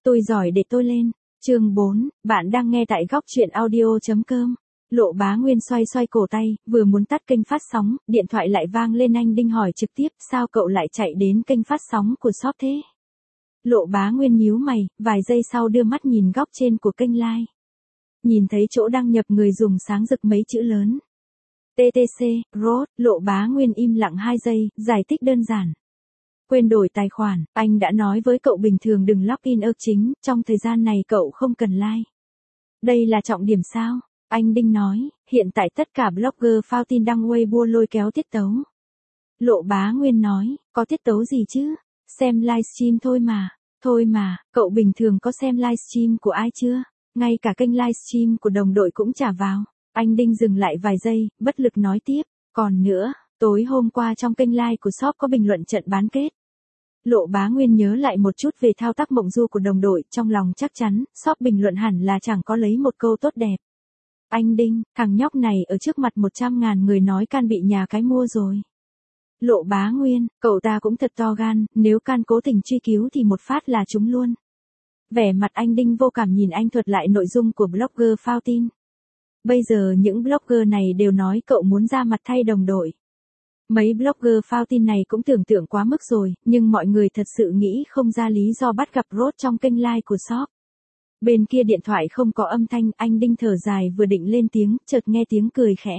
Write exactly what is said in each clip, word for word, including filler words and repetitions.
Tôi giỏi để tôi lên. Chương bốn, bạn đang nghe tại góc truyện audio chấm com. Lộ Bá Nguyên xoay xoay cổ tay, vừa muốn tắt kênh phát sóng, điện thoại lại vang lên. Anh Đinh hỏi trực tiếp, sao cậu lại chạy đến kênh phát sóng của shop thế? Lộ Bá Nguyên nhíu mày, vài giây sau đưa mắt nhìn góc trên của kênh live. Nhìn thấy chỗ đăng nhập người dùng sáng rực mấy chữ lớn. tê tê xê, road, Lộ Bá Nguyên im lặng hai giây, giải thích đơn giản. Quên đổi tài khoản, anh đã nói với cậu bình thường đừng login ơ chính, trong thời gian này cậu không cần like. Đây là trọng điểm sao? Anh Đinh nói, hiện tại tất cả blogger phao tin đăng Weibo lôi kéo tiết tấu. Lộ Bá Nguyên nói, có tiết tấu gì chứ? Xem livestream thôi mà. Thôi mà, cậu bình thường có xem livestream của ai chưa? Ngay cả kênh livestream của đồng đội cũng chả vào. Anh Đinh dừng lại vài giây, bất lực nói tiếp. Còn nữa, tối hôm qua trong kênh live của shop có bình luận trận bán kết. Lộ Bá Nguyên nhớ lại một chút về thao tác mộng du của đồng đội, trong lòng chắc chắn, shop bình luận hẳn là chẳng có lấy một câu tốt đẹp. Anh Đinh, thằng nhóc này ở trước mặt một trăm ngàn người nói can bị nhà cái mua rồi. Lộ Bá Nguyên, cậu ta cũng thật to gan, nếu can cố tình truy cứu thì một phát là trúng luôn. Vẻ mặt anh Đinh vô cảm nhìn anh thuật lại nội dung của blogger phao tin. Bây giờ những blogger này đều nói cậu muốn ra mặt thay đồng đội. Mấy blogger phao tin này cũng tưởng tượng quá mức rồi, nhưng mọi người thật sự nghĩ không ra lý do bắt gặp Rốt trong kênh live của shop. Bên kia điện thoại không có âm thanh, anh Đinh thở dài vừa định lên tiếng, chợt nghe tiếng cười khẽ.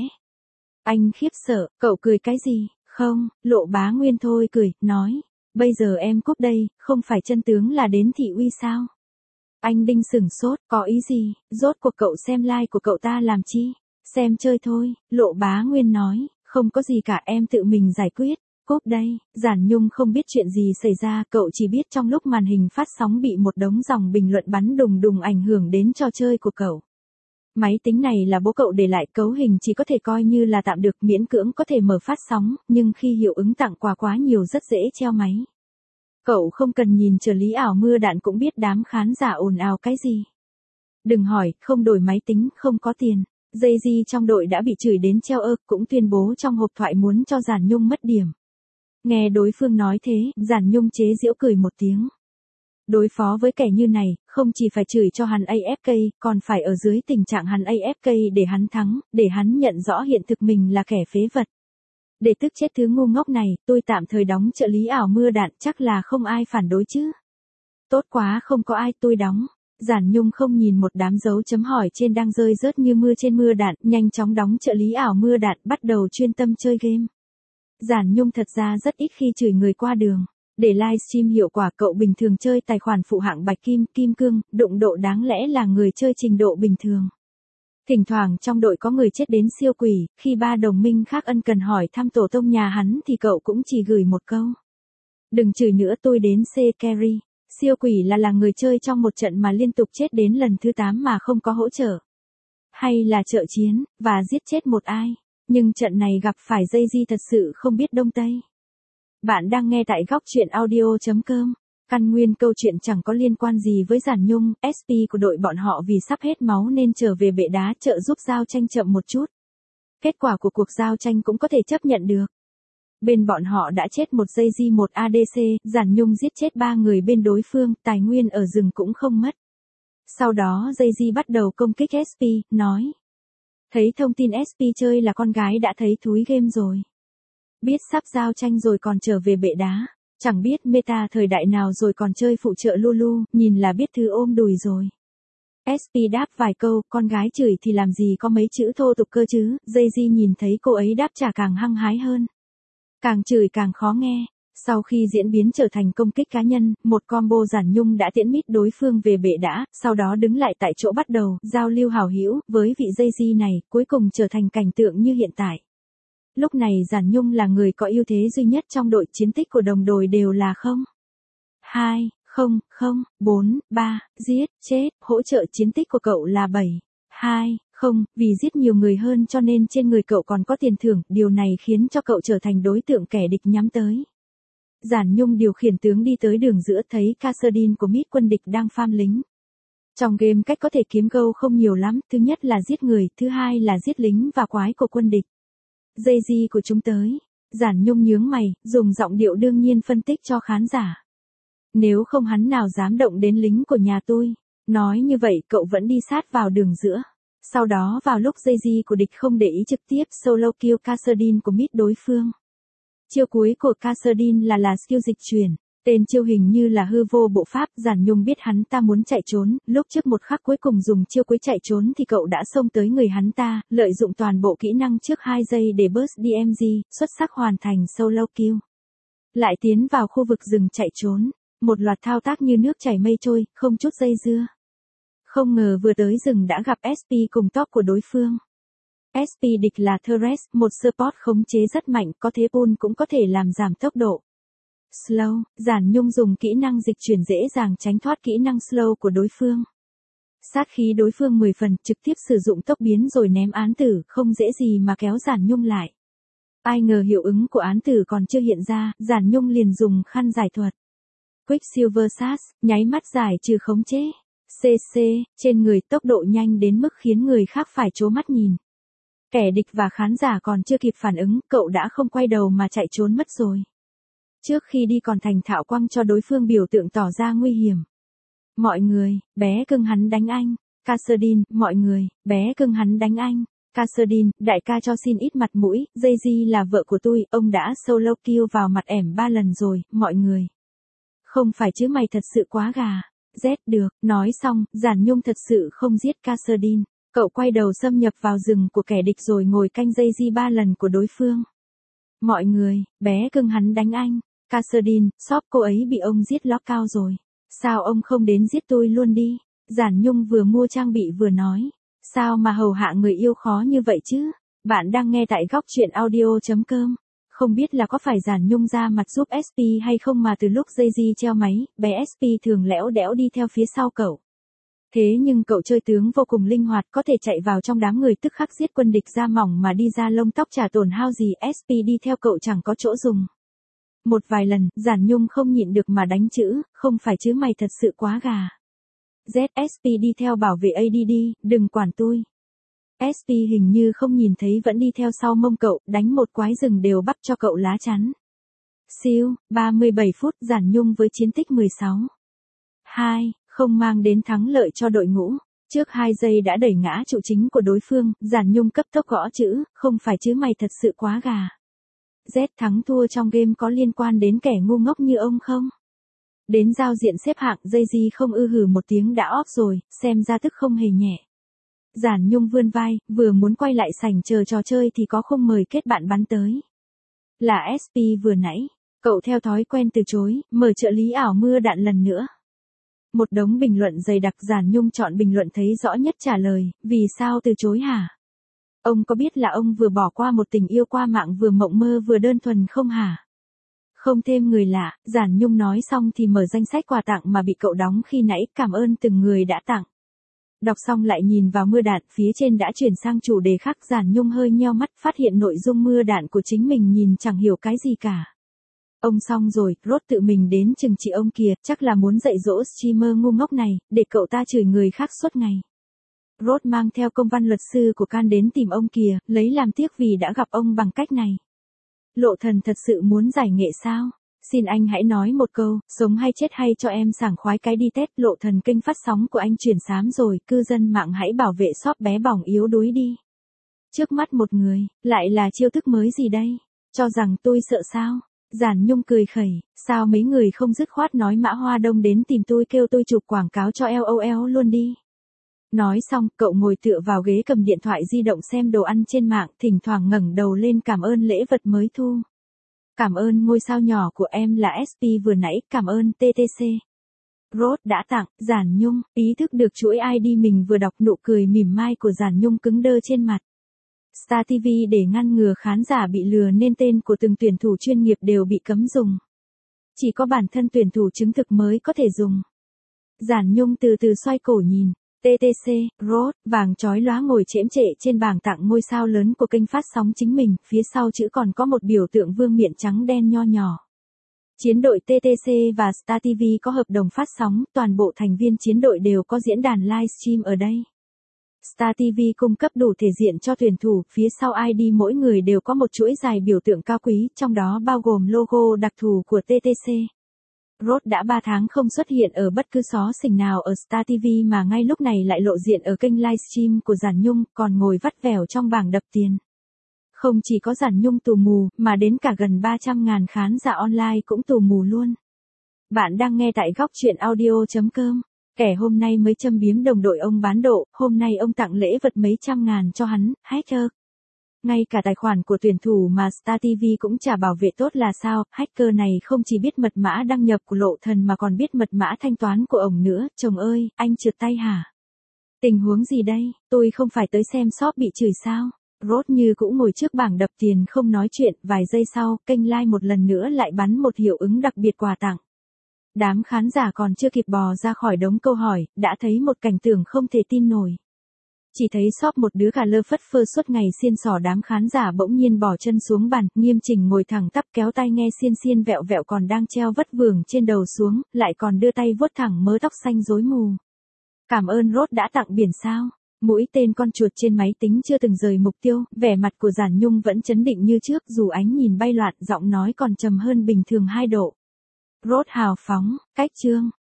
Anh khiếp sợ, cậu cười cái gì? Không, Lộ Bá Nguyên thôi cười, nói. Bây giờ em cúp đây, không phải chân tướng là đến thị uy sao? Anh Đinh sửng sốt, có ý gì? Rốt cuộc cậu xem live của cậu ta làm chi? Xem chơi thôi, Lộ Bá Nguyên nói. Không có gì cả, em tự mình giải quyết. Cúp đây, Giản Nhung không biết chuyện gì xảy ra, cậu chỉ biết trong lúc màn hình phát sóng bị một đống dòng bình luận bắn đùng đùng ảnh hưởng đến trò chơi của cậu. Máy tính này là bố cậu để lại, cấu hình chỉ có thể coi như là tạm được, miễn cưỡng có thể mở phát sóng, nhưng khi hiệu ứng tặng quà quá nhiều rất dễ treo máy. Cậu không cần nhìn trợ lý ảo mưa đạn cũng biết đám khán giả ồn ào cái gì. Đừng hỏi, không đổi máy tính, không có tiền. Jay-Z trong đội đã bị chửi đến treo ơ, cũng tuyên bố trong hộp thoại muốn cho Giản Nhung mất điểm. Nghe đối phương nói thế, Giản Nhung chế giễu cười một tiếng. Đối phó với kẻ như này, không chỉ phải chửi cho hắn a ép ca, còn phải ở dưới tình trạng hắn a ép ca để hắn thắng, để hắn nhận rõ hiện thực mình là kẻ phế vật. Để tức chết thứ ngu ngốc này, tôi tạm thời đóng trợ lý ảo mưa đạn, chắc là không ai phản đối chứ. Tốt quá, không có ai, tôi đóng. Giản Nhung không nhìn một đám dấu chấm hỏi trên đang rơi rớt như mưa trên mưa đạn, nhanh chóng đóng trợ lý ảo mưa đạn, bắt đầu chuyên tâm chơi game. Giản Nhung thật ra rất ít khi chửi người qua đường. Để livestream hiệu quả, cậu bình thường chơi tài khoản phụ hạng bạch kim, kim cương, đụng độ đáng lẽ là người chơi trình độ bình thường. Thỉnh thoảng trong đội có người chết đến siêu quỷ, khi ba đồng minh khác ân cần hỏi thăm tổ tông nhà hắn thì cậu cũng chỉ gửi một câu. Đừng chửi nữa, tôi đến C carry. Siêu quỷ là là người chơi trong một trận mà liên tục chết đến lần thứ tám mà không có hỗ trợ. Hay là trợ chiến, và giết chết một ai. Nhưng trận này gặp phải Jay-Z thật sự không biết đông tây. Bạn đang nghe tại góc truyện audio chấm com. Căn nguyên câu chuyện chẳng có liên quan gì với Giản Nhung, ét pê của đội bọn họ vì sắp hết máu nên trở về bệ đá trợ giúp giao tranh chậm một chút. Kết quả của cuộc giao tranh cũng có thể chấp nhận được. Bên bọn họ đã chết một Jay-Z một a đê xê, Giản Nhung giết chết ba người bên đối phương, tài nguyên ở rừng cũng không mất. Sau đó Jay-Z bắt đầu công kích ét pê, nói. Thấy thông tin ét pê chơi là con gái đã thấy thúi game rồi. Biết sắp giao tranh rồi còn trở về bệ đá. Chẳng biết meta thời đại nào rồi còn chơi phụ trợ Lulu, nhìn là biết thứ ôm đùi rồi. ét pê đáp vài câu, con gái chửi thì làm gì có mấy chữ thô tục cơ chứ, Jay-Z nhìn thấy cô ấy đáp trả càng hăng hái hơn. Càng chửi càng khó nghe. Sau khi diễn biến trở thành công kích cá nhân, một combo Giản Nhung đã tiễn mít đối phương về bệ đá, sau đó đứng lại tại chỗ bắt đầu giao lưu hảo hữu với vị Jay-Z này, cuối cùng trở thành cảnh tượng như hiện tại. Lúc này Giản Nhung là người có ưu thế duy nhất trong đội, chiến tích của đồng đội đều là không. hai, không, không, bốn, ba, giết, chết, hỗ trợ chiến tích của cậu là bảy, hai, không, vì giết nhiều người hơn cho nên trên người cậu còn có tiền thưởng, điều này khiến cho cậu trở thành đối tượng kẻ địch nhắm tới. Giản Nhung điều khiển tướng đi tới đường giữa thấy Kassadin của mít quân địch đang farm lính. Trong game cách có thể kiếm câu không nhiều lắm, thứ nhất là giết người, thứ hai là giết lính và quái của quân địch. Jay-Z của chúng tới. Giản Nhung nhướng mày, dùng giọng điệu đương nhiên phân tích cho khán giả. Nếu không hắn nào dám động đến lính của nhà tôi. Nói như vậy cậu vẫn đi sát vào đường giữa. Sau đó vào lúc Jay-Z của địch không để ý trực tiếp solo kill Kassadin của mid đối phương. Chiêu cuối của Kassadin là là skill dịch chuyển. Tên chiêu hình như là hư vô bộ pháp. Giản Nhung biết hắn ta muốn chạy trốn. Lúc trước một khắc cuối cùng dùng chiêu cuối chạy trốn thì cậu đã xông tới người hắn ta. Lợi dụng toàn bộ kỹ năng trước hai giây để burst đê em giê. Xuất sắc hoàn thành solo kill. Lại tiến vào khu vực rừng chạy trốn. Một loạt thao tác như nước chảy mây trôi. Không chút dây dưa. Không ngờ vừa tới rừng đã gặp ét pê cùng top của đối phương. ét pê địch là Thresh, một support khống chế rất mạnh, có thế pull cũng có thể làm giảm tốc độ. Slow, Giản Nhung dùng kỹ năng dịch chuyển dễ dàng tránh thoát kỹ năng slow của đối phương. Sát khí đối phương mười phần, trực tiếp sử dụng tốc biến rồi ném án tử, không dễ gì mà kéo Giản Nhung lại. Ai ngờ hiệu ứng của án tử còn chưa hiện ra, Giản Nhung liền dùng khăn giải thuật. Quicksilver Sash, nháy mắt giải trừ khống chế. xê xê, trên người tốc độ nhanh đến mức khiến người khác phải trố mắt nhìn. Kẻ địch và khán giả còn chưa kịp phản ứng, cậu đã không quay đầu mà chạy trốn mất rồi. Trước khi đi còn thành thạo quăng cho đối phương biểu tượng tỏ ra nguy hiểm. Mọi người, bé cưng hắn đánh anh. Kassadin, mọi người, bé cưng hắn đánh anh. Kassadin, đại ca cho xin ít mặt mũi, Jay-Z là vợ của tôi, ông đã solo kill vào mặt ẻm ba lần rồi, mọi người. Không phải chứ mày thật sự quá gà. Z được, nói xong, Giản Nhung thật sự không giết Kassadin. Cậu quay đầu xâm nhập vào rừng của kẻ địch rồi ngồi canh Jay-Z ba lần của đối phương. Mọi người, bé cưng hắn đánh anh. Kassadin, shop cô ấy bị ông giết lóc cao rồi. Sao ông không đến giết tôi luôn đi? Giản Nhung vừa mua trang bị vừa nói. Sao mà hầu hạ người yêu khó như vậy chứ? Bạn đang nghe tại góc truyện audio chấm com. Không biết là có phải Giản Nhung ra mặt giúp ét pê hay không mà từ lúc Jay-Z treo máy, bé ét pê thường lẽo đẽo đi theo phía sau cậu. Thế nhưng cậu chơi tướng vô cùng linh hoạt, có thể chạy vào trong đám người tức khắc giết quân địch da mỏng mà đi ra lông tóc chả tổn hao gì, ét pê đi theo cậu chẳng có chỗ dùng. Một vài lần, Giản Nhung không nhịn được mà đánh chữ, không phải chứ mày thật sự quá gà. Z ét pê đi theo bảo vệ a đê đê, đừng quản tôi. ét pê hình như không nhìn thấy vẫn đi theo sau mông cậu, đánh một quái rừng đều bắt cho cậu lá chắn. Siêu, ba mươi bảy phút, Giản Nhung với chiến tích mười sáu. hai, không mang đến thắng lợi cho đội ngũ. Trước hai giây đã đẩy ngã trụ chính của đối phương, Giản Nhung cấp tốc gõ chữ, không phải chứ mày thật sự quá gà. Z thắng thua trong game có liên quan đến kẻ ngu ngốc như ông không? Đến giao diện xếp hạng, Jay-Z không ư hử một tiếng đã off rồi, xem ra tức không hề nhẹ. Giản Nhung vươn vai, vừa muốn quay lại sảnh chờ trò chơi thì có khung mời kết bạn bắn tới. Là ét pê vừa nãy, cậu theo thói quen từ chối, mở trợ lý ảo mưa đạn lần nữa. Một đống bình luận dày đặc, Giản Nhung chọn bình luận thấy rõ nhất trả lời, vì sao từ chối hả? Ông có biết là ông vừa bỏ qua một tình yêu qua mạng vừa mộng mơ vừa đơn thuần không hả? Không thêm người lạ, Giản Nhung nói xong thì mở danh sách quà tặng mà bị cậu đóng khi nãy, cảm ơn từng người đã tặng. Đọc xong lại nhìn vào mưa đạn, phía trên đã chuyển sang chủ đề khác, Giản Nhung hơi nheo mắt, phát hiện nội dung mưa đạn của chính mình nhìn chẳng hiểu cái gì cả. Ông xong rồi, Rốt tự mình đến chừng trị ông kìa, chắc là muốn dạy dỗ streamer ngu ngốc này, để cậu ta chửi người khác suốt ngày. Rốt mang theo công văn luật sư của Can đến tìm ông kìa, lấy làm tiếc vì đã gặp ông bằng cách này. Lộ Thần thật sự muốn giải nghệ sao? Xin anh hãy nói một câu, sống hay chết hay cho em sảng khoái cái đi test. Lộ Thần kênh phát sóng của anh chuyển xám rồi, cư dân mạng hãy bảo vệ shop bé bỏng yếu đuối đi. Trước mắt một người, lại là chiêu thức mới gì đây? Cho rằng tôi sợ sao? Giản Nhung cười khẩy, sao mấy người không dứt khoát nói Mã Hoa Đông đến tìm tôi kêu tôi chụp quảng cáo cho LOL luôn đi. Nói xong, cậu ngồi tựa vào ghế cầm điện thoại di động xem đồ ăn trên mạng, thỉnh thoảng ngẩng đầu lên cảm ơn lễ vật mới thu. Cảm ơn ngôi sao nhỏ của em là ét pê vừa nãy, cảm ơn tê tê xê. Rốt đã tặng, Giản Nhung, ý thức được chuỗi i đê mình vừa đọc, nụ cười mỉm mai của Giản Nhung cứng đơ trên mặt. Star ti vi để ngăn ngừa khán giả bị lừa nên tên của từng tuyển thủ chuyên nghiệp đều bị cấm dùng. Chỉ có bản thân tuyển thủ chứng thực mới có thể dùng. Giản Nhung từ từ xoay cổ nhìn. tê tê xê, Rốt, vàng chói lóa ngồi chễm trệ trên bảng tặng ngôi sao lớn của kênh phát sóng chính mình, phía sau chữ còn có một biểu tượng vương miện trắng đen nho nhỏ. Chiến đội tê tê xê và Star ti vi có hợp đồng phát sóng, toàn bộ thành viên chiến đội đều có diễn đàn livestream ở đây. Star ti vi cung cấp đủ thể diện cho tuyển thủ, phía sau i đê mỗi người đều có một chuỗi dài biểu tượng cao quý, trong đó bao gồm logo đặc thù của tê tê xê. Rose đã ba tháng không xuất hiện ở bất cứ xó xỉnh nào ở Star ti vi mà ngay lúc này lại lộ diện ở kênh livestream của Giản Nhung, còn ngồi vắt vẻo trong bảng đập tiền. Không chỉ có Giản Nhung tù mù, mà đến cả gần ba trăm ngàn khán giả online cũng tù mù luôn. Bạn đang nghe tại góc truyện audio chấm com. Kẻ hôm nay mới châm biếm đồng đội ông bán độ, hôm nay ông tặng lễ vật mấy trăm ngàn cho hắn, hacker. Ngay cả tài khoản của tuyển thủ mà Star ti vi cũng chả bảo vệ tốt là sao, hacker này không chỉ biết mật mã đăng nhập của Lộ Thần mà còn biết mật mã thanh toán của ổng nữa, chồng ơi, anh trượt tay hả? Tình huống gì đây, tôi không phải tới xem shop bị chửi sao? Rose như cũng ngồi trước bảng đập tiền không nói chuyện, vài giây sau, kênh live một lần nữa lại bắn một hiệu ứng đặc biệt quà tặng. Đám khán giả còn chưa kịp bò ra khỏi đống câu hỏi, đã thấy một cảnh tượng không thể tin nổi. Chỉ thấy shop một đứa gà lơ phất phơ suốt ngày xiên xỏ, đám khán giả bỗng nhiên bỏ chân xuống bàn, nghiêm chỉnh ngồi thẳng tắp kéo tay nghe xiên xiên vẹo vẹo còn đang treo vất vưởng trên đầu xuống, lại còn đưa tay vuốt thẳng mớ tóc xanh rối mù. Cảm ơn Rose đã tặng biển sao. Mũi tên con chuột trên máy tính chưa từng rời mục tiêu, vẻ mặt của Giản Nhung vẫn chấn định như trước, dù ánh nhìn bay loạn, giọng nói còn trầm hơn bình thường hai độ. Rose hào phóng, cách chương,